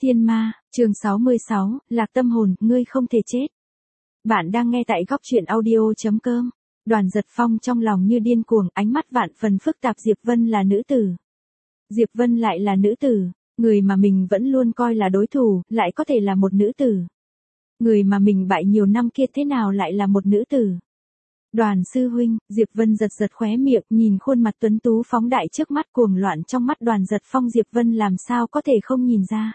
Thiên Ma, chương 66, Lạc Tâm Hồn, ngươi không thể chết. Bạn đang nghe tại góc truyện audio.com. Đoàn Giật Phong trong lòng như điên cuồng, ánh mắt vạn phần phức tạp. Diệp Vân là nữ tử. Diệp Vân lại là nữ tử, người mà mình vẫn luôn coi là đối thủ, lại có thể là một nữ tử. Người mà mình bại nhiều năm kia thế nào lại là một nữ tử. Đoàn sư huynh, Diệp Vân giật giật khóe miệng, nhìn khuôn mặt tuấn tú phóng đại trước mắt, cuồng loạn trong mắt Đoàn Giật Phong. Diệp Vân làm sao có thể không nhìn ra.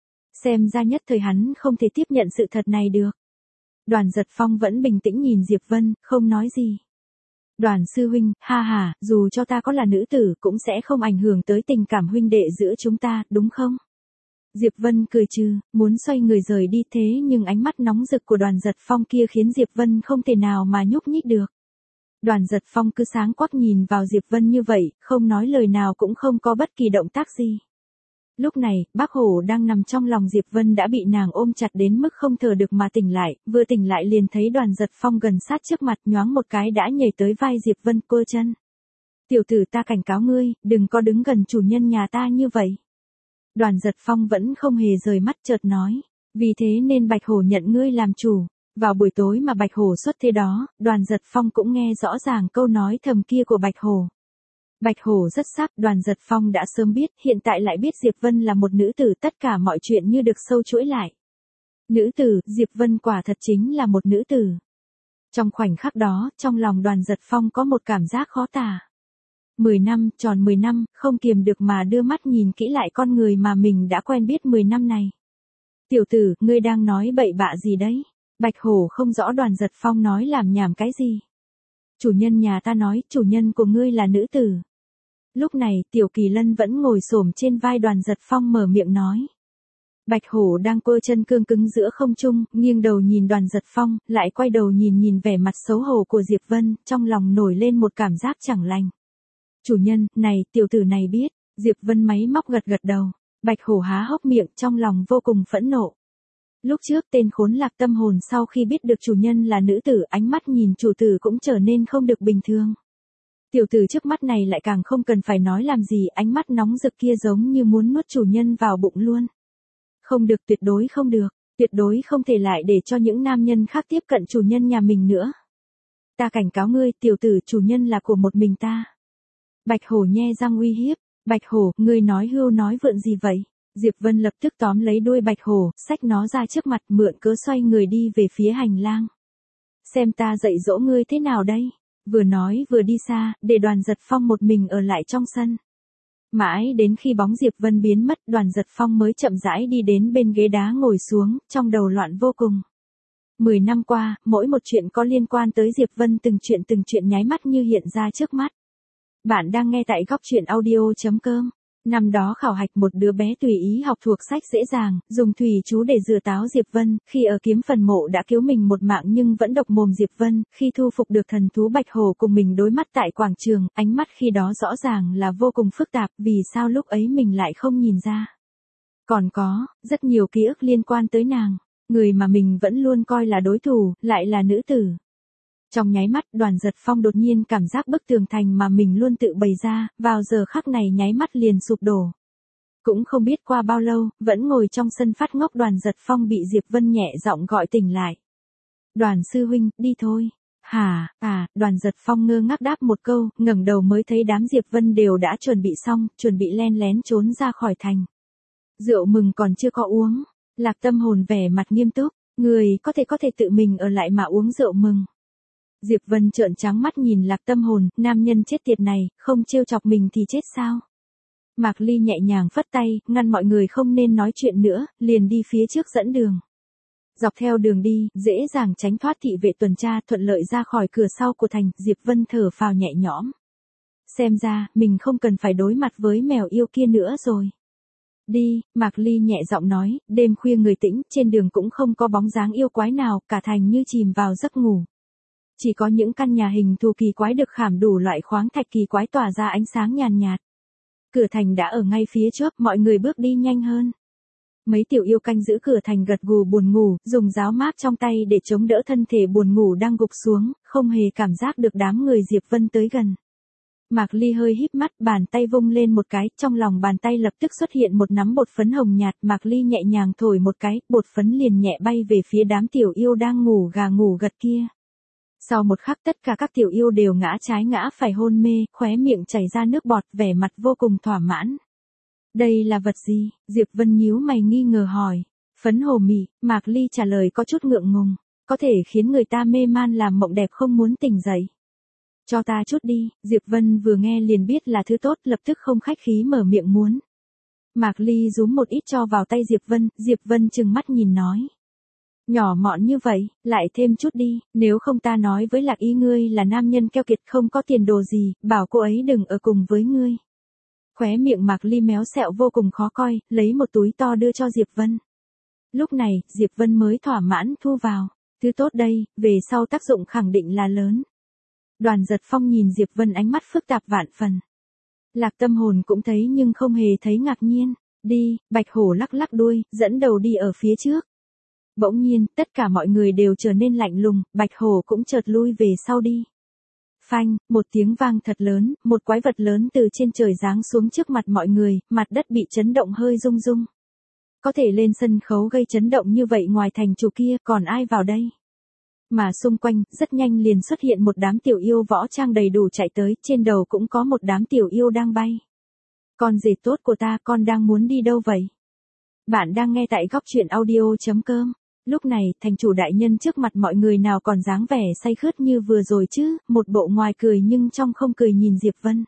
Xem ra nhất thời hắn không thể tiếp nhận sự thật này được. Đoàn Giật Phong vẫn bình tĩnh nhìn Diệp Vân, không nói gì. Đoàn sư huynh, ha ha, dù cho ta có là nữ tử cũng sẽ không ảnh hưởng tới tình cảm huynh đệ giữa chúng ta, đúng không? Diệp Vân cười trừ, muốn xoay người rời đi, thế nhưng ánh mắt nóng rực của Đoàn Giật Phong kia khiến Diệp Vân không thể nào mà nhúc nhích được. Đoàn Giật Phong cứ sáng quắc nhìn vào Diệp Vân như vậy, không nói lời nào cũng không có bất kỳ động tác gì. Lúc này, Bác Hổ đang nằm trong lòng Diệp Vân đã bị nàng ôm chặt đến mức không thở được mà tỉnh lại, vừa tỉnh lại liền thấy Đoàn Giật Phong gần sát trước mặt, nhoáng một cái đã nhảy tới vai Diệp Vân, quơ chân. Tiểu tử, ta cảnh cáo ngươi, đừng có đứng gần chủ nhân nhà ta như vậy. Đoàn Giật Phong vẫn không hề rời mắt, chợt nói, vì thế nên Bạch Hổ nhận ngươi làm chủ. Vào buổi tối mà Bạch Hổ xuất thế đó, Đoàn Giật Phong cũng nghe rõ ràng câu nói thầm kia của Bạch Hổ. Bạch Hổ rất sắc, Đoàn Giật Phong đã sớm biết, hiện tại lại biết Diệp Vân là một nữ tử, tất cả mọi chuyện như được sâu chuỗi lại. Nữ tử, Diệp Vân quả thật chính là một nữ tử. Trong khoảnh khắc đó, trong lòng Đoàn Giật Phong có một cảm giác khó tả. 10 năm, tròn 10 năm, không kiềm được mà đưa mắt nhìn kỹ lại con người mà mình đã quen biết 10 năm này. Tiểu tử, ngươi đang nói bậy bạ gì đấy? Bạch Hổ không rõ Đoàn Giật Phong nói làm nhảm cái gì. Chủ nhân nhà ta nói, chủ nhân của ngươi là nữ tử. Lúc này, Tiểu Kỳ Lân vẫn ngồi xổm trên vai Đoàn Giật Phong mở miệng nói. Bạch Hổ đang quơ chân cương cứng giữa không trung, nghiêng đầu nhìn Đoàn Giật Phong, lại quay đầu nhìn vẻ mặt xấu hổ của Diệp Vân, trong lòng nổi lên một cảm giác chẳng lành. Chủ nhân, này, tiểu tử này biết. Diệp Vân máy móc gật gật đầu. Bạch Hổ há hốc miệng, trong lòng vô cùng phẫn nộ. Lúc trước tên khốn Lạc Tâm Hồn sau khi biết được chủ nhân là nữ tử, ánh mắt nhìn chủ tử cũng trở nên không được bình thường. Tiểu tử trước mắt này lại càng không cần phải nói làm gì, ánh mắt nóng rực kia giống như muốn nuốt chủ nhân vào bụng luôn. Không được, tuyệt đối không được, tuyệt đối không thể lại để cho những nam nhân khác tiếp cận chủ nhân nhà mình nữa. Ta cảnh cáo ngươi, tiểu tử, chủ nhân là của một mình ta. Bạch Hổ nhe răng uy hiếp. Bạch Hổ, ngươi nói hưu nói vượn gì vậy? Diệp Vân lập tức tóm lấy đuôi Bạch Hổ, xách nó ra trước mặt, mượn cớ xoay người đi về phía hành lang. Xem ta dạy dỗ ngươi thế nào đây? Vừa nói vừa đi xa, để Đoàn Giật Phong một mình ở lại trong sân. Mãi đến khi bóng Diệp Vân biến mất, Đoàn Giật Phong mới chậm rãi đi đến bên ghế đá ngồi xuống, trong đầu loạn vô cùng. 10 năm qua, mỗi một chuyện có liên quan tới Diệp Vân từng chuyện nháy mắt như hiện ra trước mắt. Bạn đang nghe tại góc truyện audio.com. Năm đó khảo hạch một đứa bé tùy ý học thuộc sách dễ dàng, dùng thủy chú để dừa táo Diệp Vân, khi ở kiếm phần mộ đã cứu mình một mạng nhưng vẫn độc mồm Diệp Vân, khi thu phục được thần thú Bạch Hổ cùng mình đối mắt tại quảng trường, ánh mắt khi đó rõ ràng là vô cùng phức tạp, vì sao lúc ấy mình lại không nhìn ra. Còn có, rất nhiều ký ức liên quan tới nàng, người mà mình vẫn luôn coi là đối thủ, lại là nữ tử. Trong nháy mắt, Đoàn Giật Phong đột nhiên cảm giác bức tường thành mà mình luôn tự bày ra, vào giờ khắc này nháy mắt liền sụp đổ. Cũng không biết qua bao lâu, vẫn ngồi trong sân phát ngốc Đoàn Giật Phong bị Diệp Vân nhẹ giọng gọi tỉnh lại. Đoàn sư huynh, đi thôi. Hả, Đoàn Giật Phong ngơ ngác đáp một câu, ngẩng đầu mới thấy đám Diệp Vân đều đã chuẩn bị xong, chuẩn bị len lén trốn ra khỏi thành. Rượu mừng còn chưa có uống. Lạc Tâm Hồn vẻ mặt nghiêm túc, người có thể tự mình ở lại mà uống rượu mừng. Diệp Vân trợn trắng mắt nhìn Lạc Tâm Hồn, nam nhân chết tiệt này, không trêu chọc mình thì chết sao? Mạc Ly nhẹ nhàng phất tay, ngăn mọi người không nên nói chuyện nữa, liền đi phía trước dẫn đường. Dọc theo đường đi, dễ dàng tránh thoát thị vệ tuần tra, thuận lợi ra khỏi cửa sau của thành, Diệp Vân thở phào nhẹ nhõm. Xem ra, mình không cần phải đối mặt với mèo yêu kia nữa rồi. Đi, Mạc Ly nhẹ giọng nói, đêm khuya người tĩnh, trên đường cũng không có bóng dáng yêu quái nào, cả thành như chìm vào giấc ngủ. Chỉ có những căn nhà hình thù kỳ quái được khảm đủ loại khoáng thạch kỳ quái tỏa ra ánh sáng nhàn nhạt. Cửa thành đã ở ngay phía trước, mọi người bước đi nhanh hơn. Mấy tiểu yêu canh giữ cửa thành gật gù buồn ngủ, dùng giáo máp trong tay để chống đỡ thân thể buồn ngủ đang gục xuống, không hề cảm giác được đám người Diệp Vân tới gần. Mạc Ly hơi híp mắt, bàn tay vung lên một cái, trong lòng bàn tay lập tức xuất hiện một nắm bột phấn hồng nhạt, Mạc Ly nhẹ nhàng thổi một cái, bột phấn liền nhẹ bay về phía đám tiểu yêu đang ngủ gà ngủ gật kia. Sau một khắc tất cả các tiểu yêu đều ngã trái ngã phải hôn mê, khóe miệng chảy ra nước bọt, vẻ mặt vô cùng thỏa mãn. Đây là vật gì? Diệp Vân nhíu mày nghi ngờ hỏi. Phấn hồ mị, Mạc Ly trả lời có chút ngượng ngùng, có thể khiến người ta mê man làm mộng đẹp không muốn tỉnh dậy. Cho ta chút đi, Diệp Vân vừa nghe liền biết là thứ tốt, lập tức không khách khí mở miệng muốn. Mạc Ly rúm một ít cho vào tay Diệp Vân trừng mắt nhìn nói. Nhỏ mọn như vậy, lại thêm chút đi, nếu không ta nói với Lạc Y ngươi là nam nhân keo kiệt không có tiền đồ gì, bảo cô ấy đừng ở cùng với ngươi. Khóe miệng Mạc Ly méo sẹo vô cùng khó coi, lấy một túi to đưa cho Diệp Vân. Lúc này, Diệp Vân mới thỏa mãn thu vào, thứ tốt đây, về sau tác dụng khẳng định là lớn. Đoàn Giật Phong nhìn Diệp Vân ánh mắt phức tạp vạn phần. Lạc Tâm Hồn cũng thấy nhưng không hề thấy ngạc nhiên. Đi, Bạch Hổ lắc lắc đuôi, dẫn đầu đi ở phía trước. Bỗng nhiên, tất cả mọi người đều trở nên lạnh lùng, Bạch Hổ cũng chợt lui về sau đi. Phanh, một tiếng vang thật lớn, một quái vật lớn từ trên trời giáng xuống trước mặt mọi người, mặt đất bị chấn động hơi rung rung. Có thể lên sân khấu gây chấn động như vậy ngoài thành chủ kia còn ai vào đây? Mà xung quanh, rất nhanh liền xuất hiện một đám tiểu yêu võ trang đầy đủ chạy tới, trên đầu cũng có một đám tiểu yêu đang bay. Con rể tốt của ta, con đang muốn đi đâu vậy? Bạn đang nghe tại góc truyện audio.com. Lúc này, thành chủ đại nhân trước mặt mọi người nào còn dáng vẻ say khướt như vừa rồi chứ, một bộ ngoài cười nhưng trong không cười nhìn Diệp Vân.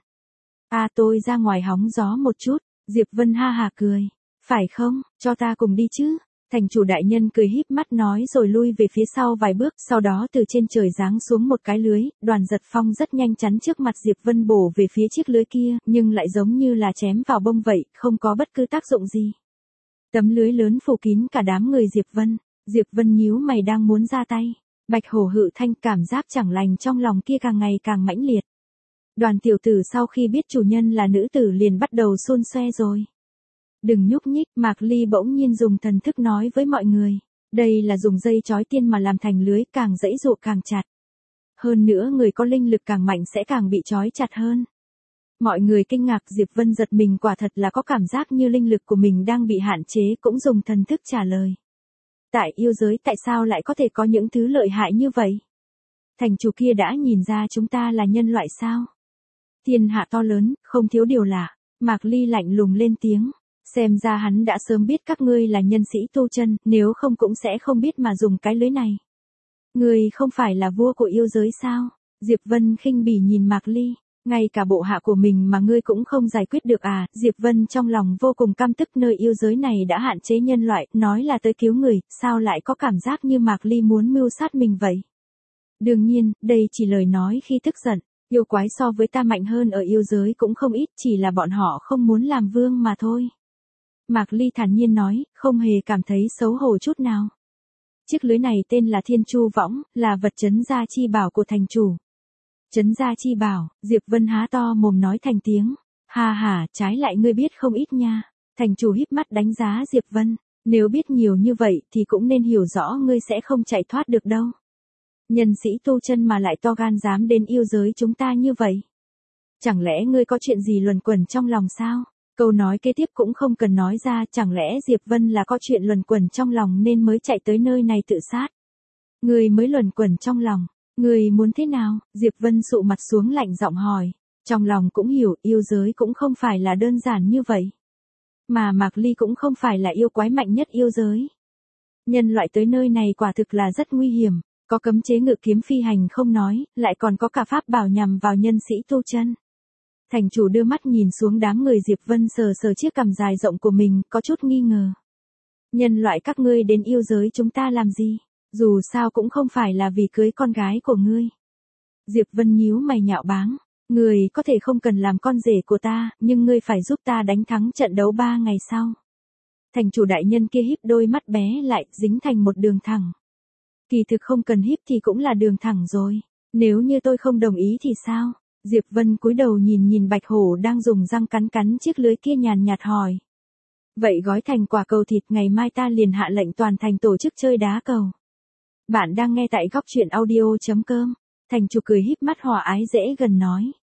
Tôi ra ngoài hóng gió một chút, Diệp Vân ha hà cười. Phải không, cho ta cùng đi chứ? Thành chủ đại nhân cười híp mắt nói rồi lui về phía sau vài bước, sau đó từ trên trời giáng xuống một cái lưới, Đoàn Giật Phong rất nhanh chắn trước mặt Diệp Vân bổ về phía chiếc lưới kia, nhưng lại giống như là chém vào bông vậy, không có bất cứ tác dụng gì. Tấm lưới lớn phủ kín cả đám người Diệp Vân nhíu mày đang muốn ra tay. Bạch Hổ hự thanh, cảm giác chẳng lành trong lòng kia càng ngày càng mãnh liệt. Đoàn tiểu tử sau khi biết chủ nhân là nữ tử liền bắt đầu xôn xoe rồi. Đừng nhúc nhích, Mạc Ly bỗng nhiên dùng thần thức nói với mọi người. Đây là dùng dây chói tiên mà làm thành lưới, càng dãy dụ càng chặt. Hơn nữa người có linh lực càng mạnh sẽ càng bị chói chặt hơn. Mọi người kinh ngạc, Diệp Vân giật mình, quả thật là có cảm giác như linh lực của mình đang bị hạn chế, cũng dùng thần thức trả lời. Tại yêu giới tại sao lại có thể có những thứ lợi hại như vậy? Thành chủ kia đã nhìn ra chúng ta là nhân loại sao? Thiên hạ to lớn, không thiếu điều lạ. Mạc Ly lạnh lùng lên tiếng. Xem ra hắn đã sớm biết các ngươi là nhân sĩ tu chân, nếu không cũng sẽ không biết mà dùng cái lưới này. Ngươi không phải là vua của yêu giới sao? Diệp Vân khinh bỉ nhìn Mạc Ly. Ngay cả bộ hạ của mình mà ngươi cũng không giải quyết được à? Diệp Vân trong lòng vô cùng căm tức, nơi yêu giới này đã hạn chế nhân loại, nói là tới cứu người, sao lại có cảm giác như Mạc Ly muốn mưu sát mình vậy? Đương nhiên, đây chỉ lời nói khi tức giận, yêu quái so với ta mạnh hơn ở yêu giới cũng không ít, chỉ là bọn họ không muốn làm vương mà thôi. Mạc Ly thản nhiên nói, không hề cảm thấy xấu hổ chút nào. Chiếc lưới này tên là Thiên Chu Võng, là vật trấn gia chi bảo của thành chủ. Trấn gia chi bảo, Diệp Vân há to mồm nói thành tiếng. Ha ha, trái lại ngươi biết không ít nha. Thành chủ híp mắt đánh giá Diệp Vân. Nếu biết nhiều như vậy thì cũng nên hiểu rõ ngươi sẽ không chạy thoát được đâu. Nhân sĩ tu chân mà lại to gan dám đến yêu giới chúng ta như vậy. Chẳng lẽ ngươi có chuyện gì luẩn quẩn trong lòng sao? Câu nói kế tiếp cũng không cần nói ra, chẳng lẽ Diệp Vân là có chuyện luẩn quẩn trong lòng nên mới chạy tới nơi này tự sát? Ngươi mới luẩn quẩn trong lòng, ngươi muốn thế nào? Diệp Vân sụ mặt xuống lạnh giọng hỏi. Trong lòng cũng hiểu, yêu giới cũng không phải là đơn giản như vậy. Mà Mạc Ly cũng không phải là yêu quái mạnh nhất yêu giới. Nhân loại tới nơi này quả thực là rất nguy hiểm, có cấm chế ngự kiếm phi hành không nói, lại còn có cả pháp bảo nhằm vào nhân sĩ tu chân. Thành chủ đưa mắt nhìn xuống đám người Diệp Vân sờ sờ chiếc cằm dài rộng của mình, có chút nghi ngờ. Nhân loại các ngươi đến yêu giới chúng ta làm gì? Dù sao cũng không phải là vì cưới con gái của ngươi. Diệp Vân nhíu mày nhạo báng. Ngươi có thể không cần làm con rể của ta, nhưng ngươi phải giúp ta đánh thắng trận đấu 3 ngày sau. Thành chủ đại nhân kia híp đôi mắt bé lại, dính thành một đường thẳng. Kỳ thực không cần híp thì cũng là đường thẳng rồi. Nếu như tôi không đồng ý thì sao? Diệp Vân cúi đầu nhìn Bạch Hổ đang dùng răng cắn chiếc lưới kia, nhàn nhạt hỏi. Vậy gói thành quả cầu thịt, ngày mai ta liền hạ lệnh toàn thành tổ chức chơi đá cầu. Bạn đang nghe tại góc truyện audio.com. Thành chủ cười híp mắt hòa ái dễ gần nói.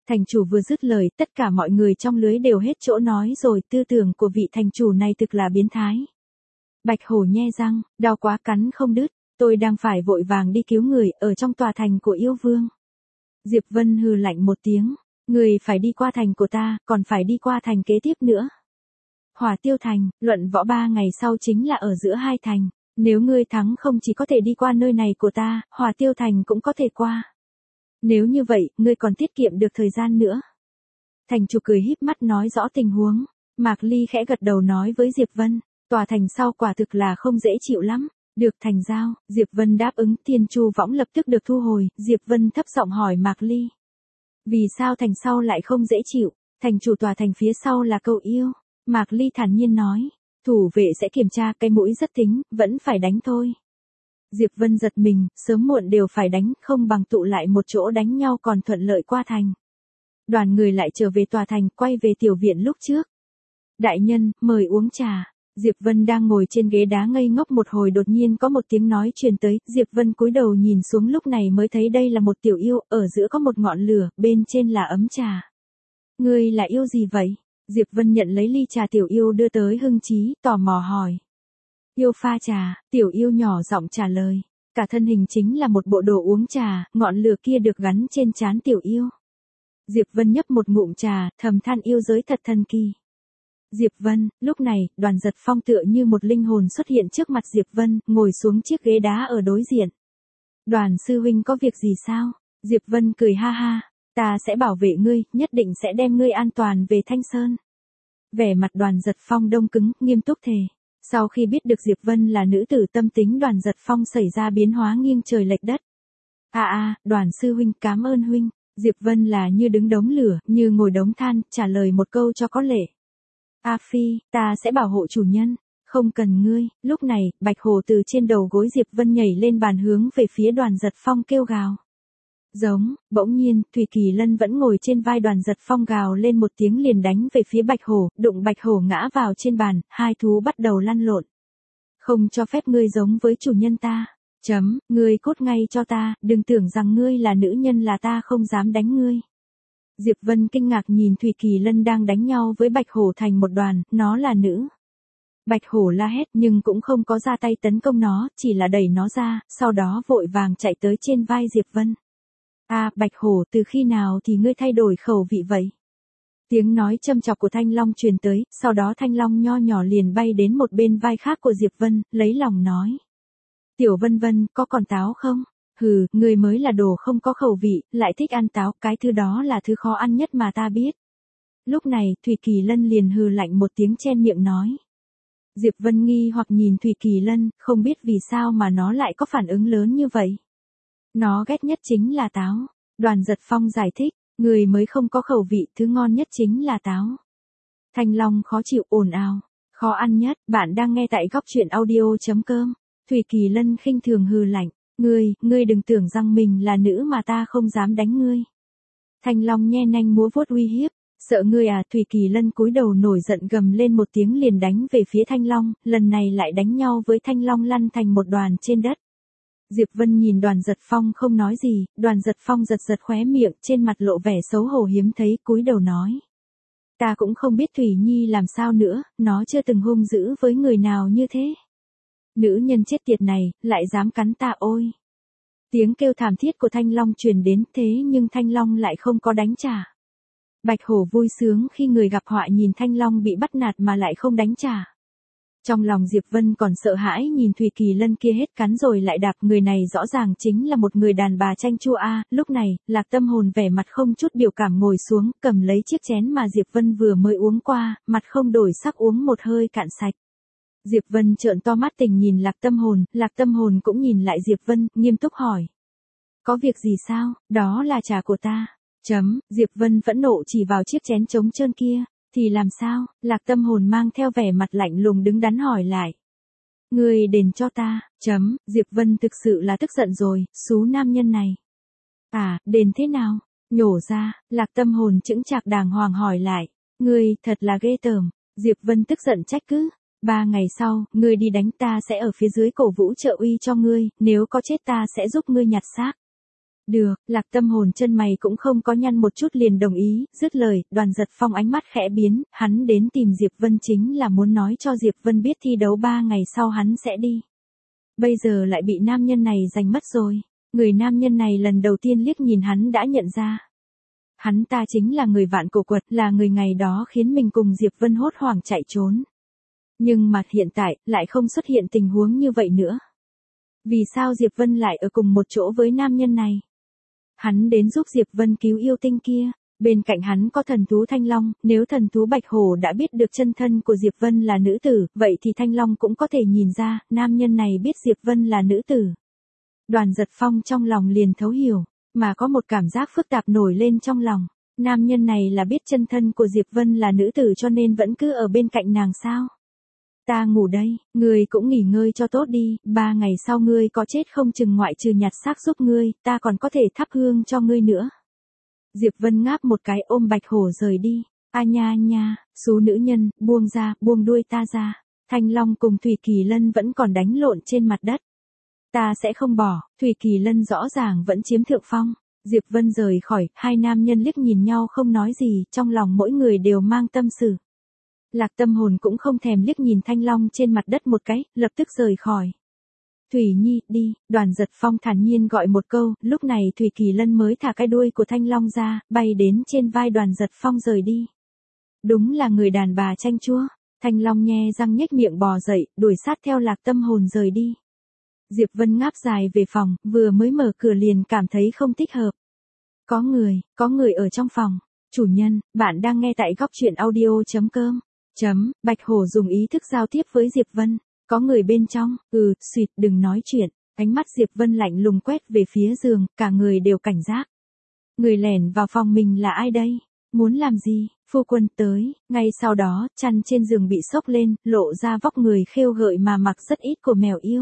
Thành chủ vừa dứt lời, tất cả mọi người trong lưới đều hết chỗ nói rồi, tư tưởng của vị thành chủ này thực là biến thái. Bạch hổ nhe răng, đau quá cắn không đứt, tôi đang phải vội vàng đi cứu người, ở trong tòa thành của yêu vương. Diệp Vân hừ lạnh một tiếng, người phải đi qua thành của ta, còn phải đi qua thành kế tiếp nữa. Hỏa Tiêu Thành, luận võ 3 ngày sau chính là ở giữa hai thành, nếu ngươi thắng không chỉ có thể đi qua nơi này của ta, Hỏa Tiêu Thành cũng có thể qua. Nếu như vậy, ngươi còn tiết kiệm được thời gian nữa. Thành chủ cười híp mắt nói rõ tình huống, Mạc Ly khẽ gật đầu nói với Diệp Vân, tòa thành sau quả thực là không dễ chịu lắm. Được thành giao, Diệp Vân đáp ứng, Thiên Chu võng lập tức được thu hồi, Diệp Vân thấp giọng hỏi Mạc Ly. Vì sao thành sau lại không dễ chịu, thành chủ tòa thành phía sau là cậu yêu. Mạc Ly thản nhiên nói, thủ vệ sẽ kiểm tra, cái mũi rất tính, vẫn phải đánh thôi. Diệp Vân giật mình, sớm muộn đều phải đánh, không bằng tụ lại một chỗ đánh nhau còn thuận lợi qua thành. Đoàn người lại trở về tòa thành, quay về tiểu viện lúc trước. Đại nhân, mời uống trà. Diệp Vân đang ngồi trên ghế đá ngây ngốc một hồi, đột nhiên có một tiếng nói truyền tới, Diệp Vân cúi đầu nhìn xuống, lúc này mới thấy đây là một tiểu yêu, ở giữa có một ngọn lửa, bên trên là ấm trà. Ngươi là yêu gì vậy? Diệp Vân nhận lấy ly trà tiểu yêu đưa tới Hưng Chí, tò mò hỏi. Yêu pha trà, tiểu yêu nhỏ giọng trả lời. Cả thân hình chính là một bộ đồ uống trà, ngọn lửa kia được gắn trên trán tiểu yêu. Diệp Vân nhấp một ngụm trà, thầm than yêu giới thật thần kỳ. Diệp Vân, lúc này, Đoàn Giật Phong tựa như một linh hồn xuất hiện trước mặt Diệp Vân, ngồi xuống chiếc ghế đá ở đối diện. Đoàn sư huynh có việc gì sao? Diệp Vân cười ha ha, ta sẽ bảo vệ ngươi, nhất định sẽ đem ngươi an toàn về Thanh Sơn. Vẻ mặt Đoàn Giật Phong đông cứng, nghiêm túc thề. Sau khi biết được Diệp Vân là nữ tử, tâm tính Đoàn Giật Phong xảy ra biến hóa nghiêng trời lệch đất. Đoàn sư huynh, cảm ơn huynh. Diệp Vân là như đứng đống lửa, như ngồi đống than, trả lời một câu cho có lệ. A Phi, ta sẽ bảo hộ chủ nhân, không cần ngươi. Lúc này, Bạch Hổ từ trên đầu gối Diệp Vân nhảy lên bàn hướng về phía Đoàn Giật Phong kêu gào. Giống, bỗng nhiên, Thủy Kỳ Lân vẫn ngồi trên vai Đoàn Giật Phong gào lên một tiếng liền đánh về phía Bạch Hổ, đụng Bạch Hổ ngã vào trên bàn, hai thú bắt đầu lăn lộn. Không cho phép ngươi giống với chủ nhân ta. Ngươi cút ngay cho ta, đừng tưởng rằng ngươi là nữ nhân là ta không dám đánh ngươi. Diệp Vân kinh ngạc nhìn Thủy Kỳ Lân đang đánh nhau với Bạch Hổ thành một đoàn, nó là nữ. Bạch Hổ la hét nhưng cũng không có ra tay tấn công nó, chỉ là đẩy nó ra, sau đó vội vàng chạy tới trên vai Diệp Vân. Bạch Hổ, từ khi nào thì ngươi thay đổi khẩu vị vậy? Tiếng nói châm chọc của Thanh Long truyền tới, sau đó Thanh Long nho nhỏ liền bay đến một bên vai khác của Diệp Vân, lấy lòng nói. Tiểu Vân Vân, có còn táo không? Hừ, ngươi mới là đồ không có khẩu vị, lại thích ăn táo, cái thứ đó là thứ khó ăn nhất mà ta biết. Lúc này, Thủy Kỳ Lân liền hừ lạnh một tiếng chen miệng nói. Diệp Vân nghi hoặc nhìn Thủy Kỳ Lân, không biết vì sao mà nó lại có phản ứng lớn như vậy. Nó ghét nhất chính là táo. Đoàn Giật Phong giải thích, người mới không có khẩu vị, thứ ngon nhất chính là táo. Thanh Long khó chịu ồn ào, khó ăn nhất, bạn đang nghe tại góc truyện audio.com. Thủy Kỳ Lân khinh thường hừ lạnh, ngươi đừng tưởng rằng mình là nữ mà ta không dám đánh ngươi. Thanh Long nhe nanh múa vuốt uy hiếp, sợ ngươi à? Thủy Kỳ Lân cúi đầu nổi giận gầm lên một tiếng liền đánh về phía Thanh Long, lần này lại đánh nhau với Thanh Long lăn thành một đoàn trên đất. Diệp Vân nhìn Đoàn Giật Phong không nói gì, Đoàn Giật Phong giật giật khóe miệng, trên mặt lộ vẻ xấu hổ hiếm thấy, cúi đầu nói. Ta cũng không biết Thủy Nhi làm sao nữa, nó chưa từng hung dữ với người nào như thế. Nữ nhân chết tiệt này, lại dám cắn ta ôi. Tiếng kêu thảm thiết của Thanh Long truyền đến, thế nhưng Thanh Long lại không có đánh trả. Bạch Hổ vui sướng khi người gặp họa nhìn Thanh Long bị bắt nạt mà lại không đánh trả. Trong lòng Diệp Vân còn sợ hãi nhìn Thủy Kỳ Lân kia hết cắn rồi lại đạp, người này rõ ràng chính là một người đàn bà chanh chua Lúc này, Lạc Tâm Hồn vẻ mặt không chút biểu cảm ngồi xuống, cầm lấy chiếc chén mà Diệp Vân vừa mới uống qua, mặt không đổi sắc uống một hơi cạn sạch. Diệp Vân trợn to mắt tình nhìn Lạc Tâm Hồn cũng nhìn lại Diệp Vân, nghiêm túc hỏi. Có việc gì sao? Đó là trà của ta. Diệp Vân phẫn nộ chỉ vào chiếc chén trống trơn kia. Thì làm sao? Lạc Tâm Hồn mang theo vẻ mặt lạnh lùng đứng đắn hỏi lại. Ngươi đền cho ta. Diệp Vân thực sự là tức giận rồi, xú nam nhân này. Đền thế nào? Nhổ ra, Lạc Tâm Hồn chững chạc đàng hoàng hỏi lại. Ngươi, thật là ghê tởm. Diệp Vân tức giận trách cứ. 3 ngày sau, ngươi đi đánh ta sẽ ở phía dưới cổ vũ trợ uy cho ngươi, nếu có chết ta sẽ giúp ngươi nhặt xác. Được, Lạc Tâm Hồn chân mày cũng không có nhăn một chút liền đồng ý, dứt lời, Đoàn Giật Phong ánh mắt khẽ biến, hắn đến tìm Diệp Vân chính là muốn nói cho Diệp Vân biết thi đấu 3 ngày sau hắn sẽ đi. Bây giờ lại bị nam nhân này giành mất rồi, người nam nhân này lần đầu tiên liếc nhìn hắn đã nhận ra. Hắn ta chính là người vạn cổ quật, là người ngày đó khiến mình cùng Diệp Vân hốt hoảng chạy trốn. Nhưng mà hiện tại, lại không xuất hiện tình huống như vậy nữa. Vì sao Diệp Vân lại ở cùng một chỗ với nam nhân này? Hắn đến giúp Diệp Vân cứu yêu tinh kia, bên cạnh hắn có thần thú Thanh Long, nếu thần thú Bạch Hổ đã biết được chân thân của Diệp Vân là nữ tử, vậy thì Thanh Long cũng có thể nhìn ra, nam nhân này biết Diệp Vân là nữ tử. Đoàn Giật Phong trong lòng liền thấu hiểu, mà có một cảm giác phức tạp nổi lên trong lòng, nam nhân này là biết chân thân của Diệp Vân là nữ tử cho nên vẫn cứ ở bên cạnh nàng sao? Ta ngủ đây, ngươi cũng nghỉ ngơi cho tốt đi, 3 ngày sau ngươi có chết không chừng ngoại trừ nhặt xác giúp ngươi, ta còn có thể thắp hương cho ngươi nữa. Diệp Vân ngáp một cái ôm Bạch Hổ rời đi, a nha nha, xú nữ nhân, buông ra, buông đuôi ta ra. Thanh Long cùng Thủy Kỳ Lân vẫn còn đánh lộn trên mặt đất. Ta sẽ không bỏ, Thủy Kỳ Lân rõ ràng vẫn chiếm thượng phong. Diệp Vân rời khỏi, hai nam nhân liếc nhìn nhau không nói gì, trong lòng mỗi người đều mang tâm sự. Lạc Tâm Hồn cũng không thèm liếc nhìn Thanh Long trên mặt đất một cái, lập tức rời khỏi. Thủy Nhi, đi, Đoàn Giật Phong thản nhiên gọi một câu, lúc này Thủy Kỳ Lân mới thả cái đuôi của Thanh Long ra, bay đến trên vai Đoàn Giật Phong rời đi. Đúng là người đàn bà chanh chua, Thanh Long nhe răng nhếch miệng bò dậy, đuổi sát theo Lạc Tâm Hồn rời đi. Diệp Vân ngáp dài về phòng, vừa mới mở cửa liền cảm thấy không thích hợp. Có người ở trong phòng. Chủ nhân, bạn đang nghe tại góc truyện audio.com. Bạch Hổ dùng ý thức giao tiếp với Diệp Vân. Có người bên trong, xuyệt, đừng nói chuyện. Ánh mắt Diệp Vân lạnh lùng quét về phía giường, cả người đều cảnh giác. Người lẻn vào phòng mình là ai đây? Muốn làm gì? Phu quân tới, ngay sau đó, chăn trên giường bị xốc lên, lộ ra vóc người khêu gợi mà mặc rất ít của mèo yêu.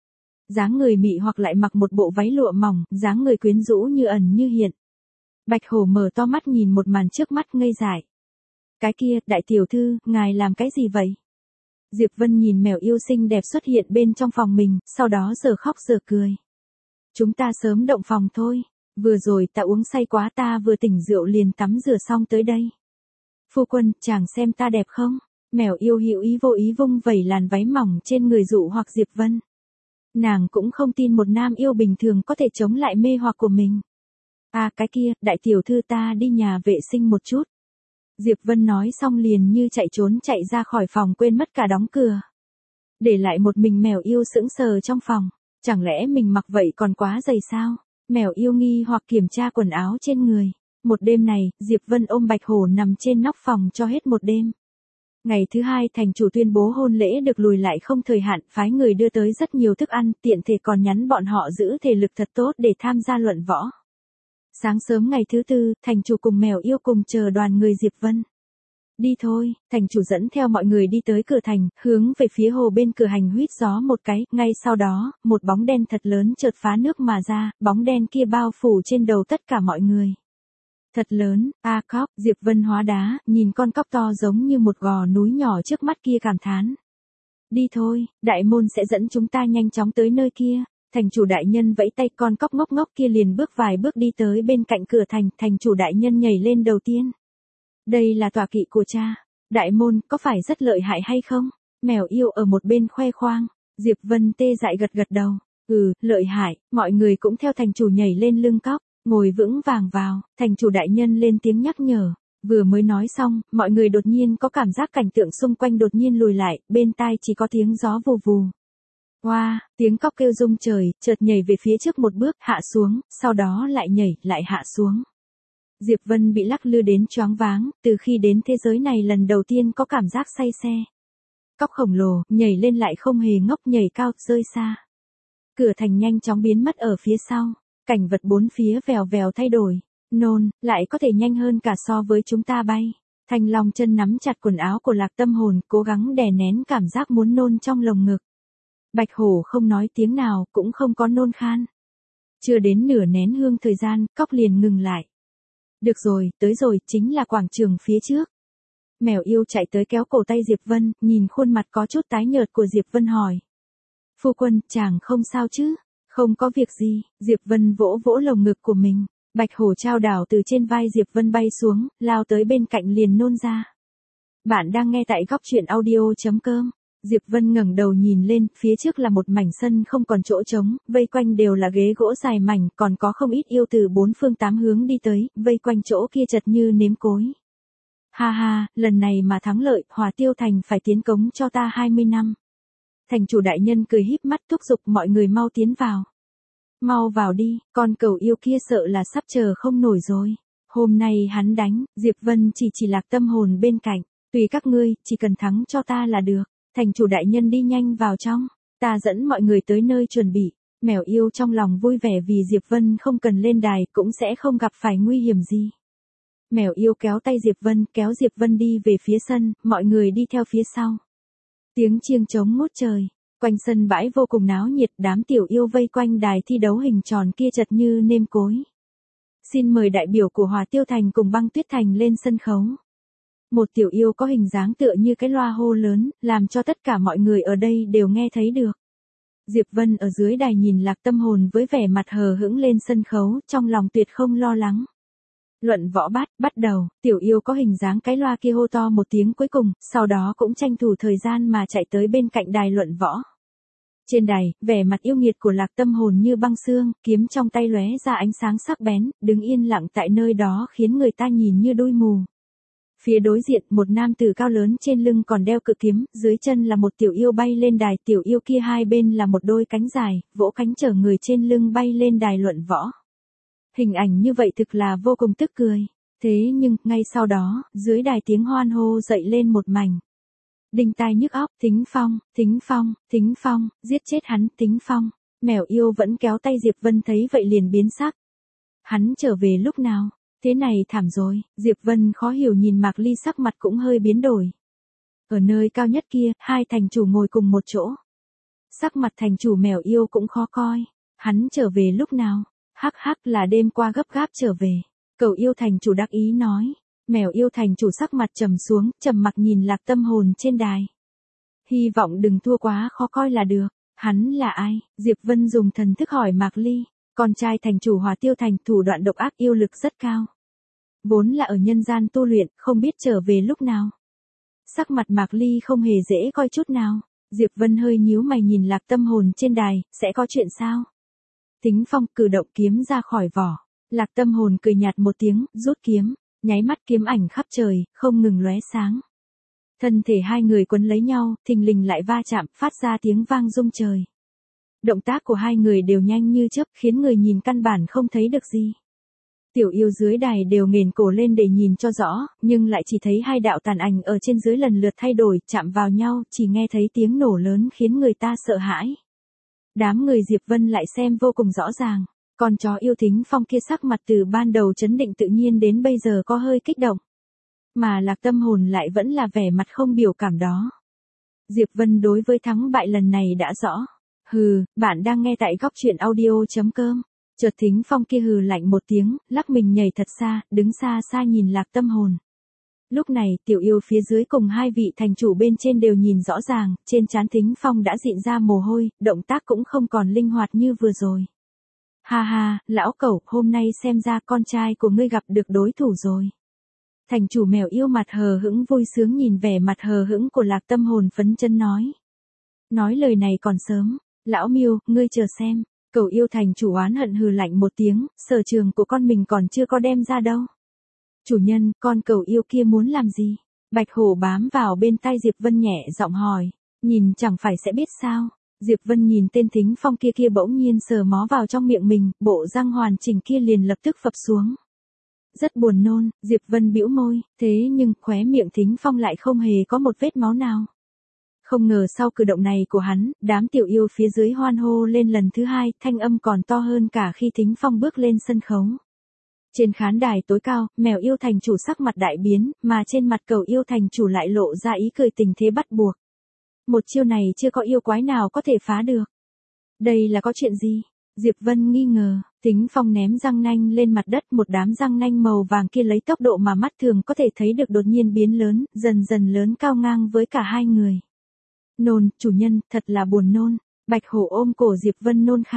Dáng người mị hoặc lại mặc một bộ váy lụa mỏng, dáng người quyến rũ như ẩn như hiện. Bạch Hổ mở to mắt nhìn một màn trước mắt ngây dại. Cái kia, đại tiểu thư, ngài làm cái gì vậy? Diệp Vân nhìn mèo yêu xinh đẹp xuất hiện bên trong phòng mình, sau đó giờ khóc giờ cười. Chúng ta sớm động phòng thôi, vừa rồi ta uống say quá ta vừa tỉnh rượu liền tắm rửa xong tới đây. Phu quân, chàng xem ta đẹp không? Mèo yêu hữu ý vô ý vung vẩy làn váy mỏng trên người dụ hoặc Diệp Vân. Nàng cũng không tin một nam yêu bình thường có thể chống lại mê hoặc của mình. À cái kia, đại tiểu thư ta đi nhà vệ sinh một chút. Diệp Vân nói xong liền như chạy trốn chạy ra khỏi phòng quên mất cả đóng cửa. Để lại một mình mèo yêu sững sờ trong phòng. Chẳng lẽ mình mặc vậy còn quá dày sao? Mèo yêu nghi hoặc kiểm tra quần áo trên người. Một đêm này, Diệp Vân ôm Bạch Hổ nằm trên nóc phòng cho hết một đêm. Ngày thứ hai thành chủ tuyên bố hôn lễ được lùi lại không thời hạn, phái người đưa tới rất nhiều thức ăn, tiện thể còn nhắn bọn họ giữ thể lực thật tốt để tham gia luận võ. Sáng sớm ngày thứ tư, thành chủ cùng mèo yêu cùng chờ đoàn người Diệp Vân. Đi thôi, thành chủ dẫn theo mọi người đi tới cửa thành, hướng về phía hồ bên cửa hành huýt gió một cái, ngay sau đó, một bóng đen thật lớn chợt phá nước mà ra, bóng đen kia bao phủ trên đầu tất cả mọi người. Thật lớn, cóc, Diệp Vân hóa đá, nhìn con cóc to giống như một gò núi nhỏ trước mắt kia cảm thán. Đi thôi, đại môn sẽ dẫn chúng ta nhanh chóng tới nơi kia. Thành chủ đại nhân vẫy tay, con cóc ngốc ngốc kia liền bước vài bước đi tới bên cạnh cửa thành, thành chủ đại nhân nhảy lên đầu tiên. Đây là tọa kỵ của cha. Đại môn, có phải rất lợi hại hay không? Mèo yêu ở một bên khoe khoang. Diệp Vân tê dại gật gật đầu. Lợi hại, mọi người cũng theo thành chủ nhảy lên lưng cóc. Ngồi vững vàng vào, thành chủ đại nhân lên tiếng nhắc nhở. Vừa mới nói xong, mọi người đột nhiên có cảm giác cảnh tượng xung quanh đột nhiên lùi lại, bên tai chỉ có tiếng gió vù vù. Wow, tiếng cóc kêu rung trời, chợt nhảy về phía trước một bước, hạ xuống, sau đó lại nhảy, lại hạ xuống. Diệp Vân bị lắc lư đến choáng váng, từ khi đến thế giới này lần đầu tiên có cảm giác say xe. Cóc khổng lồ, nhảy lên lại không hề ngốc, nhảy cao, rơi xa. Cửa thành nhanh chóng biến mất ở phía sau. Cảnh vật bốn phía vèo vèo thay đổi. Nôn, lại có thể nhanh hơn cả so với chúng ta bay. Thanh Long chân nắm chặt quần áo của Lạc Tâm Hồn, cố gắng đè nén cảm giác muốn nôn trong lồng ngực. Bạch Hổ không nói tiếng nào, cũng không có nôn khan. Chưa đến nửa nén hương thời gian, cóc liền ngừng lại. Được rồi, tới rồi, chính là quảng trường phía trước. Mèo yêu chạy tới kéo cổ tay Diệp Vân, nhìn khuôn mặt có chút tái nhợt của Diệp Vân hỏi. Phu quân, chàng không sao chứ? Không có việc gì, Diệp Vân vỗ vỗ lồng ngực của mình. Bạch hổ trao đảo từ trên vai Diệp Vân bay xuống, lao tới bên cạnh liền nôn ra. Bạn đang nghe tại góc chuyện audio.com. Diệp Vân ngẩng đầu nhìn lên, phía trước là một mảnh sân không còn chỗ trống, vây quanh đều là ghế gỗ dài mảnh, còn có không ít yêu từ bốn phương tám hướng đi tới, vây quanh chỗ kia chật như nếm cối. Ha ha, lần này mà thắng lợi, Hỏa Tiêu Thành phải tiến cống cho ta 20 năm. Thành chủ đại nhân cười híp mắt thúc giục mọi người mau tiến vào. Mau vào đi, con cẩu yêu kia sợ là sắp chờ không nổi rồi. Hôm nay hắn đánh, Diệp Vân chỉ Lạc Tâm Hồn bên cạnh, tùy các ngươi, chỉ cần thắng cho ta là được. Thành chủ đại nhân đi nhanh vào trong, ta dẫn mọi người tới nơi chuẩn bị. Mèo yêu trong lòng vui vẻ vì Diệp Vân không cần lên đài cũng sẽ không gặp phải nguy hiểm gì. Mèo yêu kéo tay Diệp Vân, kéo Diệp Vân đi về phía sân, mọi người đi theo phía sau. Tiếng chiêng trống ngút trời, quanh sân bãi vô cùng náo nhiệt, đám tiểu yêu vây quanh đài thi đấu hình tròn kia chật như nêm cối. Xin mời đại biểu của Hỏa Tiêu Thành cùng Băng Tuyết Thành lên sân khấu. Một tiểu yêu có hình dáng tựa như cái loa hô lớn, làm cho tất cả mọi người ở đây đều nghe thấy được. Diệp Vân ở dưới đài nhìn Lạc Tâm Hồn với vẻ mặt hờ hững lên sân khấu, trong lòng tuyệt không lo lắng. Luận võ bắt đầu, tiểu yêu có hình dáng cái loa kia hô to một tiếng cuối cùng, sau đó cũng tranh thủ thời gian mà chạy tới bên cạnh đài luận võ. Trên đài, vẻ mặt yêu nghiệt của Lạc Tâm Hồn như băng xương, kiếm trong tay lóe ra ánh sáng sắc bén, đứng yên lặng tại nơi đó khiến người ta nhìn như đuôi mù. Phía đối diện, một nam tử cao lớn trên lưng còn đeo cự kiếm, dưới chân là một tiểu yêu bay lên đài, tiểu yêu kia hai bên là một đôi cánh dài, vỗ cánh chở người trên lưng bay lên đài luận võ. Hình ảnh như vậy thực là vô cùng tức cười. Thế nhưng, ngay sau đó, dưới đài tiếng hoan hô dậy lên một mảnh. Đinh tai nhức óc, Thính Phong, Thính Phong, Thính Phong, giết chết hắn, Thính Phong. Mèo yêu vẫn kéo tay Diệp Vân thấy vậy liền biến sắc. Hắn trở về lúc nào? Thế này thảm rồi, Diệp Vân khó hiểu nhìn Mạc Ly sắc mặt cũng hơi biến đổi. Ở nơi cao nhất kia, hai thành chủ ngồi cùng một chỗ. Sắc mặt thành chủ mèo yêu cũng khó coi. Hắn trở về lúc nào? Hắc hắc là đêm qua gấp gáp trở về. Cẩu yêu thành chủ đắc ý nói. Mèo yêu thành chủ sắc mặt trầm xuống, trầm mặc nhìn Lạc Tâm Hồn trên đài. Hy vọng đừng thua quá khó coi là được. Hắn là ai? Diệp Vân dùng thần thức hỏi Mạc Ly. Con trai thành chủ Hỏa Tiêu Thành, thủ đoạn độc ác, yêu lực rất cao. Vốn là ở nhân gian tu luyện, không biết trở về lúc nào. Sắc mặt Mạc Ly không hề dễ coi chút nào. Diệp Vân hơi nhíu mày nhìn Lạc Tâm Hồn trên đài, sẽ có chuyện sao? Thính Phong cử động kiếm ra khỏi vỏ. Lạc Tâm Hồn cười nhạt một tiếng, rút kiếm, nháy mắt kiếm ảnh khắp trời, không ngừng lóe sáng. Thân thể hai người quấn lấy nhau, thình lình lại va chạm, phát ra tiếng vang rung trời. Động tác của hai người đều nhanh như chớp, khiến người nhìn căn bản không thấy được gì. Tiểu yêu dưới đài đều nghển cổ lên để nhìn cho rõ, nhưng lại chỉ thấy hai đạo tàn ảnh ở trên dưới lần lượt thay đổi, chạm vào nhau, chỉ nghe thấy tiếng nổ lớn khiến người ta sợ hãi. Đám người Diệp Vân lại xem vô cùng rõ ràng, con chó yêu Thính Phong kia sắc mặt từ ban đầu trấn định tự nhiên đến bây giờ có hơi kích động. Mà Lạc Tâm Hồn lại vẫn là vẻ mặt không biểu cảm đó. Diệp Vân đối với thắng bại lần này đã rõ. Hừ, bạn đang nghe tại góc chuyện audio.com. Chợt Thính Phong kia hừ lạnh một tiếng, lắc mình nhảy thật xa, đứng xa xa nhìn Lạc Tâm Hồn. Lúc này, tiểu yêu phía dưới cùng hai vị thành chủ bên trên đều nhìn rõ ràng, trên trán Thính Phong đã dịn ra mồ hôi, động tác cũng không còn linh hoạt như vừa rồi. Ha ha, lão cẩu, hôm nay xem ra con trai của ngươi gặp được đối thủ rồi. Thành chủ mèo yêu mặt hờ hững vui sướng nhìn vẻ mặt hờ hững của Lạc Tâm Hồn phấn chân nói. Nói lời này còn sớm, lão Miêu, ngươi chờ xem. Cẩu yêu thành chủ oán hận hừ lạnh một tiếng, sở trường của con mình còn chưa có đem ra đâu. Chủ nhân, con cẩu yêu kia muốn làm gì? Bạch hổ bám vào bên tai Diệp Vân nhẹ giọng hỏi, nhìn chẳng phải sẽ biết sao. Diệp Vân nhìn tên Thính Phong kia bỗng nhiên sờ mó vào trong miệng mình, bộ răng hoàn chỉnh kia liền lập tức phập xuống. Rất buồn nôn, Diệp Vân bĩu môi, thế nhưng khóe miệng Thính Phong lại không hề có một vết máu nào. Không ngờ sau cử động này của hắn, đám tiểu yêu phía dưới hoan hô lên lần thứ hai, thanh âm còn to hơn cả khi Thính Phong bước lên sân khấu. Trên khán đài tối cao, mèo yêu thành chủ sắc mặt đại biến, mà trên mặt cẩu yêu thành chủ lại lộ ra ý cười tình thế bắt buộc. Một chiêu này chưa có yêu quái nào có thể phá được. Đây là có chuyện gì? Diệp Vân nghi ngờ, Thính Phong ném răng nanh lên mặt đất, một đám răng nanh màu vàng kia lấy tốc độ mà mắt thường có thể thấy được đột nhiên biến lớn, dần dần lớn cao ngang với cả hai người. Nôn, chủ nhân, thật là buồn nôn. Bạch hổ ôm cổ Diệp Vân nôn khan.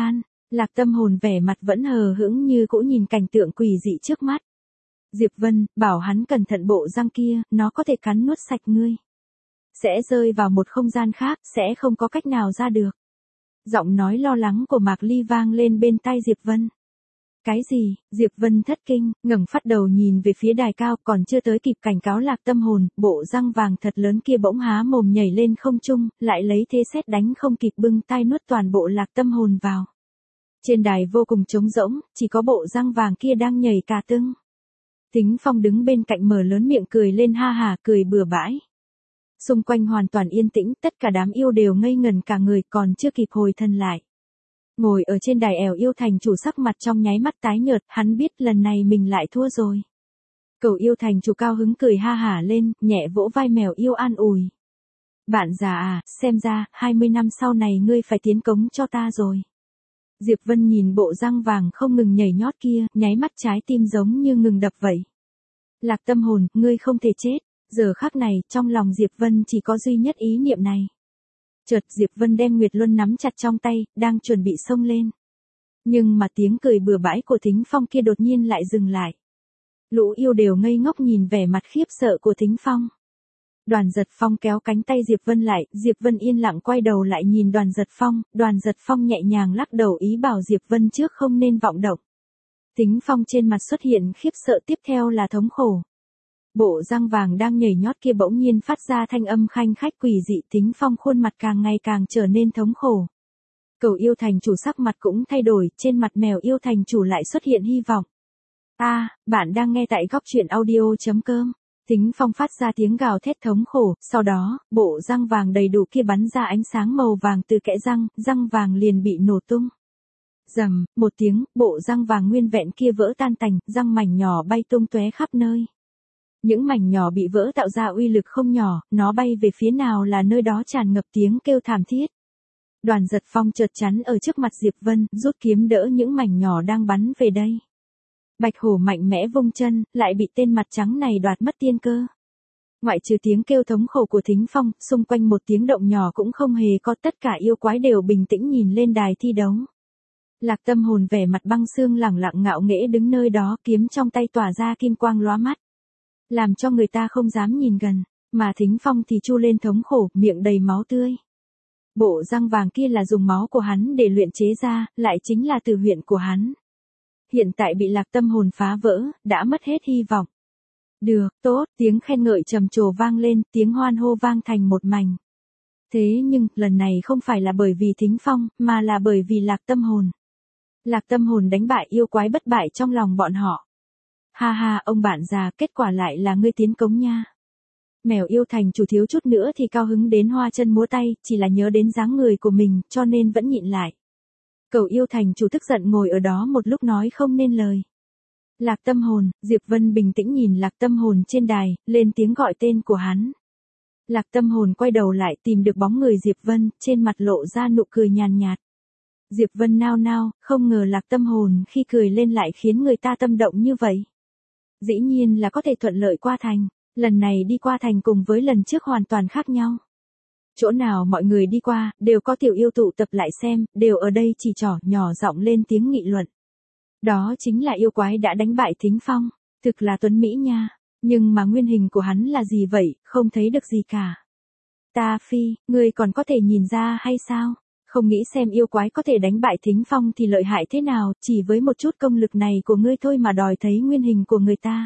Lạc Tâm Hồn vẻ mặt vẫn hờ hững như cũ nhìn cảnh tượng quỷ dị trước mắt. Diệp Vân, bảo hắn cẩn thận bộ răng kia, nó có thể cắn nuốt sạch ngươi. Sẽ rơi vào một không gian khác, sẽ không có cách nào ra được. Giọng nói lo lắng của Mạc Ly vang lên bên tai Diệp Vân. Cái gì? Diệp Vân thất kinh, ngẩng phát đầu nhìn về phía đài cao, còn chưa tới kịp cảnh cáo Lạc Tâm Hồn, bộ răng vàng thật lớn kia bỗng há mồm nhảy lên không trung, lại lấy thế sét đánh không kịp bưng tay nuốt toàn bộ Lạc Tâm Hồn vào. Trên đài vô cùng trống rỗng, chỉ có bộ răng vàng kia đang nhảy cà tưng. Thính Phong đứng bên cạnh mở lớn miệng cười lên ha hà, cười bừa bãi. Xung quanh hoàn toàn yên tĩnh, tất cả đám yêu đều ngây ngẩn cả người, còn chưa kịp hồi thần lại. Ngồi ở trên đài Ẻo Yêu Thành chủ sắc mặt trong nháy mắt tái nhợt, hắn biết lần này mình lại thua rồi. Cẩu Yêu Thành chủ cao hứng cười ha hả lên, nhẹ vỗ vai Mèo Yêu an ủi. Bạn già à, xem ra, 20 năm sau này ngươi phải tiến cống cho ta rồi. Diệp Vân nhìn bộ răng vàng không ngừng nhảy nhót kia, nháy mắt trái tim giống như ngừng đập vậy. Lạc Tâm Hồn, ngươi không thể chết. Giờ khắc này, trong lòng Diệp Vân chỉ có duy nhất ý niệm này. Chợt Diệp Vân đem Nguyệt Luân nắm chặt trong tay, đang chuẩn bị xông lên. Nhưng mà tiếng cười bừa bãi của Thính Phong kia đột nhiên lại dừng lại. Lũ yêu đều ngây ngốc nhìn vẻ mặt khiếp sợ của Thính Phong. Đoàn Giật Phong kéo cánh tay Diệp Vân lại, Diệp Vân yên lặng quay đầu lại nhìn Đoàn Giật Phong nhẹ nhàng lắc đầu ý bảo Diệp Vân trước không nên vọng động. Thính Phong trên mặt xuất hiện khiếp sợ, tiếp theo là thống khổ. Bộ răng vàng đang nhảy nhót kia bỗng nhiên phát ra thanh âm khanh khách quỷ dị, Thính Phong khuôn mặt càng ngày càng trở nên thống khổ. Cẩu Yêu Thành chủ sắc mặt cũng thay đổi, trên mặt Mèo Yêu Thành chủ lại xuất hiện hy vọng. Bạn đang nghe tại góc truyện audio.com. Thính Phong phát ra tiếng gào thét thống khổ, sau đó, bộ răng vàng đầy đủ kia bắn ra ánh sáng màu vàng từ kẽ răng vàng liền bị nổ tung. Rầm, một tiếng, bộ răng vàng nguyên vẹn kia vỡ tan tành, răng mảnh nhỏ bay tung tóe khắp nơi. Những mảnh nhỏ bị vỡ tạo ra uy lực không nhỏ, nó bay về phía nào là nơi đó tràn ngập tiếng kêu thảm thiết. Đoàn Giật Phong chợt chắn ở trước mặt Diệp Vân, rút kiếm đỡ những mảnh nhỏ đang bắn về đây. Bạch hổ mạnh mẽ vung chân, lại bị tên mặt trắng này đoạt mất tiên cơ. Ngoại trừ tiếng kêu thống khổ của Thính Phong, xung quanh một tiếng động nhỏ cũng không hề có, tất cả yêu quái đều bình tĩnh nhìn lên đài thi đấu. Lạc Tâm Hồn vẻ mặt băng xương lẳng lặng ngạo nghễ đứng nơi đó, kiếm trong tay tỏa ra kim quang lóa mắt, làm cho người ta không dám nhìn gần, mà Thính Phong thì chu lên thống khổ, miệng đầy máu tươi. Bộ răng vàng kia là dùng máu của hắn để luyện chế ra, lại chính là từ huyễn của hắn. Hiện tại bị Lạc Tâm Hồn phá vỡ, đã mất hết hy vọng. Được, tốt, tiếng khen ngợi trầm trồ vang lên, tiếng hoan hô vang thành một mảnh. Thế nhưng, lần này không phải là bởi vì Thính Phong, mà là bởi vì Lạc Tâm Hồn. Lạc Tâm Hồn đánh bại yêu quái bất bại trong lòng bọn họ. Ha ha, ông bạn già, kết quả lại là ngươi tiến cống nha. Mèo Yêu Thành chủ thiếu chút nữa thì cao hứng đến hoa chân múa tay, chỉ là nhớ đến dáng người của mình, cho nên vẫn nhịn lại. Cẩu Yêu Thành chủ tức giận ngồi ở đó một lúc nói không nên lời. Lạc Tâm Hồn, Diệp Vân bình tĩnh nhìn Lạc Tâm Hồn trên đài, lên tiếng gọi tên của hắn. Lạc Tâm Hồn quay đầu lại tìm được bóng người Diệp Vân, trên mặt lộ ra nụ cười nhàn nhạt. Diệp Vân nao nao, không ngờ Lạc Tâm Hồn khi cười lên lại khiến người ta tâm động như vậy. Dĩ nhiên là có thể thuận lợi qua thành, lần này đi qua thành cùng với lần trước hoàn toàn khác nhau. Chỗ nào mọi người đi qua, đều có tiểu yêu tụ tập lại xem, đều ở đây chỉ trỏ nhỏ giọng lên tiếng nghị luận. Đó chính là yêu quái đã đánh bại Thính Phong, thực là tuấn mỹ nha, nhưng mà nguyên hình của hắn là gì vậy, không thấy được gì cả. Ta phi, ngươi còn có thể nhìn ra hay sao? Không nghĩ xem yêu quái có thể đánh bại Thính Phong thì lợi hại thế nào, chỉ với một chút công lực này của ngươi thôi mà đòi thấy nguyên hình của người ta.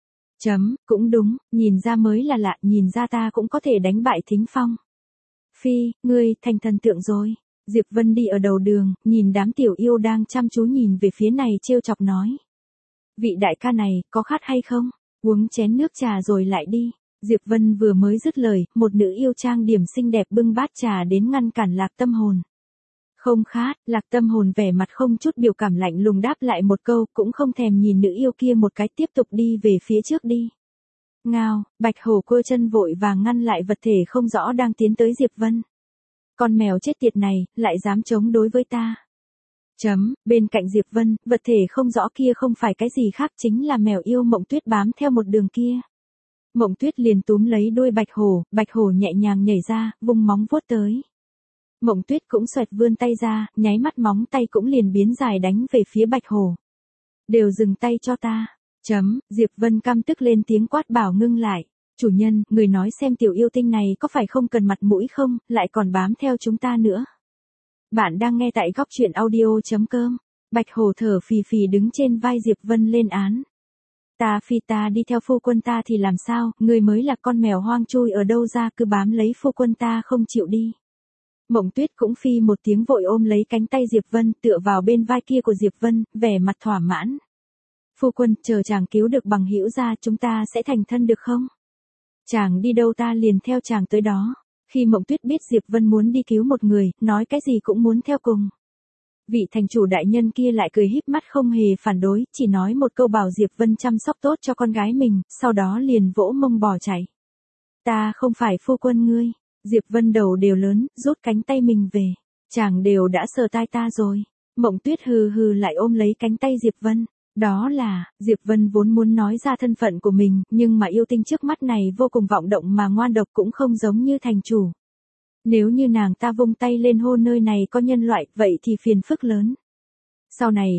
Cũng đúng, nhìn ra mới là lạ, nhìn ra ta cũng có thể đánh bại Thính Phong. Phi, ngươi thành thần tượng rồi. Diệp Vân đi ở đầu đường, nhìn đám tiểu yêu đang chăm chú nhìn về phía này trêu chọc nói. Vị đại ca này, có khát hay không? Uống chén nước trà rồi lại đi. Diệp Vân vừa mới dứt lời, một nữ yêu trang điểm xinh đẹp bưng bát trà đến ngăn cản Lạc Tâm Hồn. Không khát, Lạc Tâm Hồn vẻ mặt không chút biểu cảm lạnh lùng đáp lại một câu, cũng không thèm nhìn nữ yêu kia một cái, tiếp tục đi về phía trước đi. Ngao, Bạch Hổ quơ chân vội vàng ngăn lại vật thể không rõ đang tiến tới Diệp Vân. Con mèo chết tiệt này, lại dám chống đối với ta. Bên cạnh Diệp Vân, vật thể không rõ kia không phải cái gì khác chính là mèo yêu Mộng Tuyết bám theo một đường kia. Mộng Tuyết liền túm lấy đuôi Bạch Hổ nhẹ nhàng nhảy ra, vung móng vuốt tới. Mộng Tuyết cũng xoẹt vươn tay ra, nháy mắt móng tay cũng liền biến dài đánh về phía Bạch Hổ. Đều dừng tay cho ta. Diệp Vân căm tức lên tiếng quát bảo ngưng lại. Chủ nhân, người nói xem tiểu yêu tinh này có phải không cần mặt mũi không, lại còn bám theo chúng ta nữa. Bạn đang nghe tại góc truyện audio.com. Bạch Hổ thở phì phì đứng trên vai Diệp Vân lên án. Ta đi theo phu quân ta thì làm sao, người mới là con mèo hoang chui ở đâu ra cứ bám lấy phu quân ta không chịu đi. Mộng Tuyết cũng phi một tiếng vội ôm lấy cánh tay Diệp Vân tựa vào bên vai kia của Diệp Vân, vẻ mặt thỏa mãn. Phu quân, chờ chàng cứu được bằng hữu ra chúng ta sẽ thành thân được không? Chàng đi đâu ta liền theo chàng tới đó. Khi Mộng Tuyết biết Diệp Vân muốn đi cứu một người, nói cái gì cũng muốn theo cùng. Vị thành chủ đại nhân kia lại cười híp mắt không hề phản đối, chỉ nói một câu bảo Diệp Vân chăm sóc tốt cho con gái mình, sau đó liền vỗ mông bỏ chạy. Ta không phải phu quân ngươi. Diệp Vân đầu đều lớn, rút cánh tay mình về. Chàng đều đã sờ tai ta rồi. Mộng Tuyết hừ hừ lại ôm lấy cánh tay Diệp Vân. Đó là, Diệp Vân vốn muốn nói ra thân phận của mình, nhưng mà yêu tinh trước mắt này vô cùng vọng động mà ngoan độc cũng không giống như thành chủ. Nếu như nàng ta vung tay lên hô nơi này có nhân loại, vậy thì phiền phức lớn. Sau này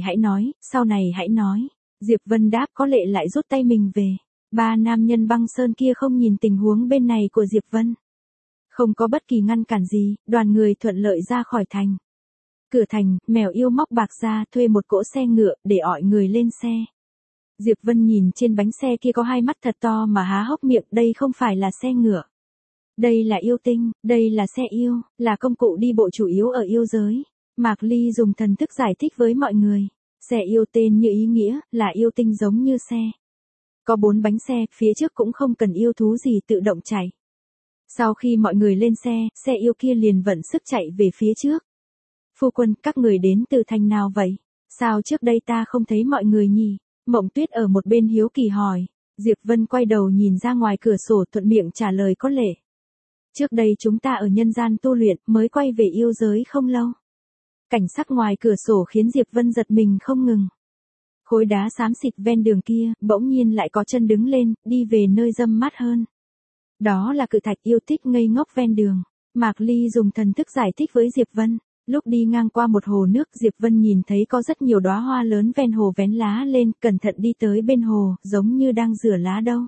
hãy nói. Diệp Vân đáp có lệ lại rút tay mình về. Ba nam nhân băng sơn kia không nhìn tình huống bên này của Diệp Vân. Không có bất kỳ ngăn cản gì, đoàn người thuận lợi ra khỏi thành. Cửa thành, mèo yêu móc bạc ra thuê một cỗ xe ngựa để ọi người lên xe. Diệp Vân nhìn trên bánh xe kia có hai mắt thật to mà há hốc miệng, đây không phải là xe ngựa. Đây là yêu tinh, đây là xe yêu, là công cụ đi bộ chủ yếu ở yêu giới. Mạc Ly dùng thần thức giải thích với mọi người. Xe yêu tên như ý nghĩa, là yêu tinh giống như xe. Có 4 bánh xe, phía trước cũng không cần yêu thú gì tự động chạy. Sau khi mọi người lên xe yêu kia liền vận sức chạy về phía trước. Phu quân, các người đến từ thành nào vậy? Sao trước đây ta không thấy mọi người nhỉ? Mộng Tuyết ở một bên hiếu kỳ hỏi. Diệp Vân quay đầu nhìn ra ngoài cửa sổ thuận miệng trả lời có lệ. Trước đây chúng ta ở nhân gian tu luyện mới quay về yêu giới không lâu. Cảnh sắc ngoài cửa sổ khiến Diệp Vân giật mình không ngừng. Khối đá xám xịt ven đường kia, bỗng nhiên lại có chân đứng lên, đi về nơi râm mát hơn. Đó là cự thạch yêu thích ngây ngốc ven đường. Mạc Ly dùng thần thức giải thích với Diệp Vân. Lúc đi ngang qua một hồ nước, Diệp Vân nhìn thấy có rất nhiều đóa hoa lớn ven hồ vén lá lên, cẩn thận đi tới bên hồ, giống như đang rửa lá đâu.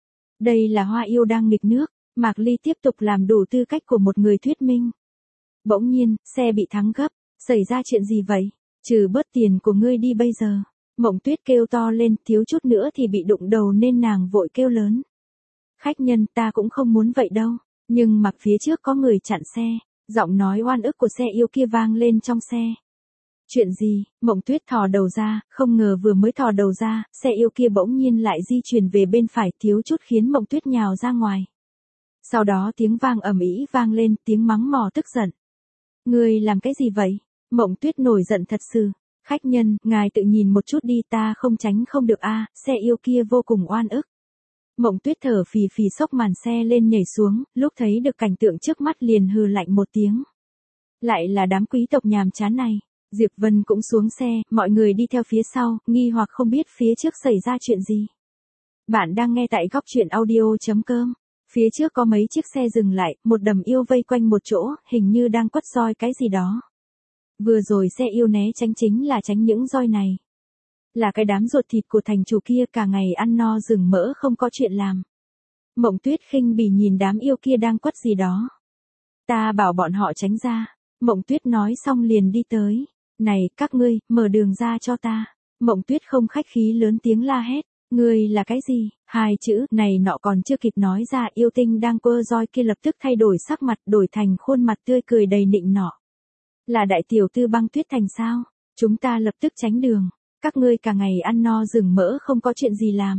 Đây là hoa yêu đang nghịch nước. Mạc Ly tiếp tục làm đủ tư cách của một người thuyết minh. Bỗng nhiên, xe bị thắng gấp. Xảy ra chuyện gì vậy? Trừ bớt tiền của ngươi đi bây giờ. Mộng Tuyết kêu to lên, thiếu chút nữa thì bị đụng đầu nên nàng vội kêu lớn. Khách nhân, ta cũng không muốn vậy đâu. Nhưng mặc phía trước có người chặn xe. Giọng nói oan ức của xe yêu kia vang lên trong xe. Chuyện gì? Mộng Tuyết thò đầu ra, không ngờ vừa mới thò đầu ra, xe yêu kia bỗng nhiên lại di chuyển về bên phải, thiếu chút khiến Mộng Tuyết nhào ra ngoài. Sau đó tiếng vang ầm ĩ vang lên, tiếng mắng mỏ tức giận. Ngươi làm cái gì vậy? Mộng Tuyết nổi giận thật sự. Khách nhân, ngài tự nhìn một chút đi, ta không tránh không được a. Xe yêu kia vô cùng oan ức. Mộng Tuyết thở phì phì xốc màn xe lên nhảy xuống, lúc thấy được cảnh tượng trước mắt liền hừ lạnh một tiếng. Lại là đám quý tộc nhàm chán này. Diệp Vân cũng xuống xe, mọi người đi theo phía sau, nghi hoặc không biết phía trước xảy ra chuyện gì. Bạn đang nghe tại góc truyện audio.com. Phía trước có mấy chiếc xe dừng lại, một đầm yêu vây quanh một chỗ, hình như đang quất roi cái gì đó. Vừa rồi xe yêu né tránh chính là tránh những roi này. Là cái đám ruột thịt của thành chủ kia cả ngày ăn no rừng mỡ không có chuyện làm. Mộng Tuyết khinh bỉ nhìn đám yêu kia đang quất gì đó. Ta bảo bọn họ tránh ra. Mộng Tuyết nói xong liền đi tới. Này, các ngươi, mở đường ra cho ta. Mộng Tuyết không khách khí lớn tiếng la hét. Ngươi là cái gì? Hai chữ này nọ còn chưa kịp nói ra, yêu tinh đang quơ roi kia lập tức thay đổi sắc mặt, đổi thành khuôn mặt tươi cười đầy nịnh nọ. Là đại tiểu thư Băng Tuyết Thành sao? Chúng ta lập tức tránh đường. Các ngươi cả ngày ăn no rừng mỡ không có chuyện gì làm.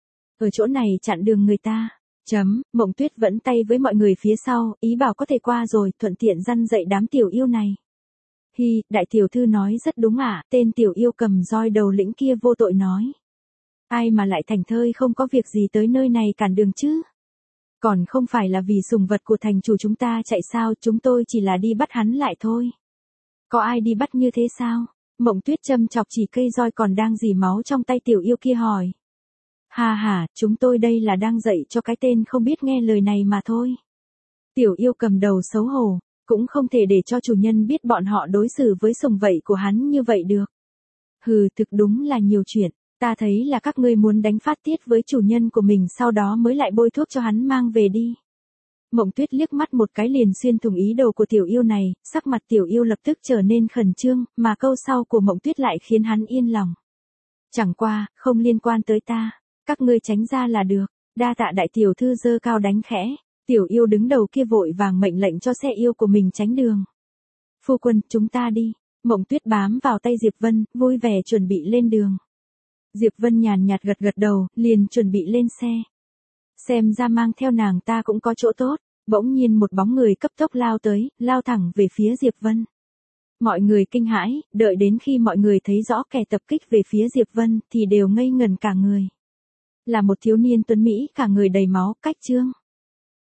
Ở chỗ này chặn đường người ta. Mộng Tuyết vẫn tay với mọi người phía sau, ý bảo có thể qua rồi, thuận tiện răn dạy đám tiểu yêu này. Hi, đại tiểu thư nói rất đúng ạ, tên tiểu yêu cầm roi đầu lĩnh kia vô tội nói. Ai mà lại thành thơi không có việc gì tới nơi này cản đường chứ? Còn không phải là vì sùng vật của thành chủ chúng ta chạy sao, chúng tôi chỉ là đi bắt hắn lại thôi. Có ai đi bắt như thế sao? Mộng Tuyết châm chọc chỉ cây roi còn đang rỉ máu trong tay tiểu yêu kia hỏi. Ha, chúng tôi đây là đang dạy cho cái tên không biết nghe lời này mà thôi. Tiểu yêu cầm đầu xấu hổ. cũng không thể để cho chủ nhân biết bọn họ đối xử với sùng vậy của hắn như vậy được. Hừ, thực đúng là nhiều chuyện, ta thấy là các ngươi muốn đánh phát tiết với chủ nhân của mình sau đó mới lại bôi thuốc cho hắn mang về đi. Mộng Tuyết liếc mắt một cái liền xuyên thủng ý đồ của tiểu yêu này, sắc mặt tiểu yêu lập tức trở nên khẩn trương, mà câu sau của Mộng Tuyết lại khiến hắn yên lòng. Chẳng qua, không liên quan tới ta, các ngươi tránh ra là được, đa tạ đại tiểu thư giơ cao đánh khẽ, tiểu yêu đứng đầu kia vội vàng mệnh lệnh cho xe yêu của mình tránh đường. Phu quân, chúng ta đi, Mộng Tuyết bám vào tay Diệp Vân, vui vẻ chuẩn bị lên đường. Diệp Vân nhàn nhạt gật gật đầu, liền chuẩn bị lên xe. Xem ra mang theo nàng ta cũng có chỗ tốt, bỗng nhiên một bóng người cấp tốc lao tới, lao thẳng về phía Diệp Vân. Mọi người kinh hãi, đợi đến khi mọi người thấy rõ kẻ tập kích về phía Diệp Vân thì đều ngây ngẩn cả người. Là một thiếu niên tuấn Mỹ cả người đầy máu, cách trương.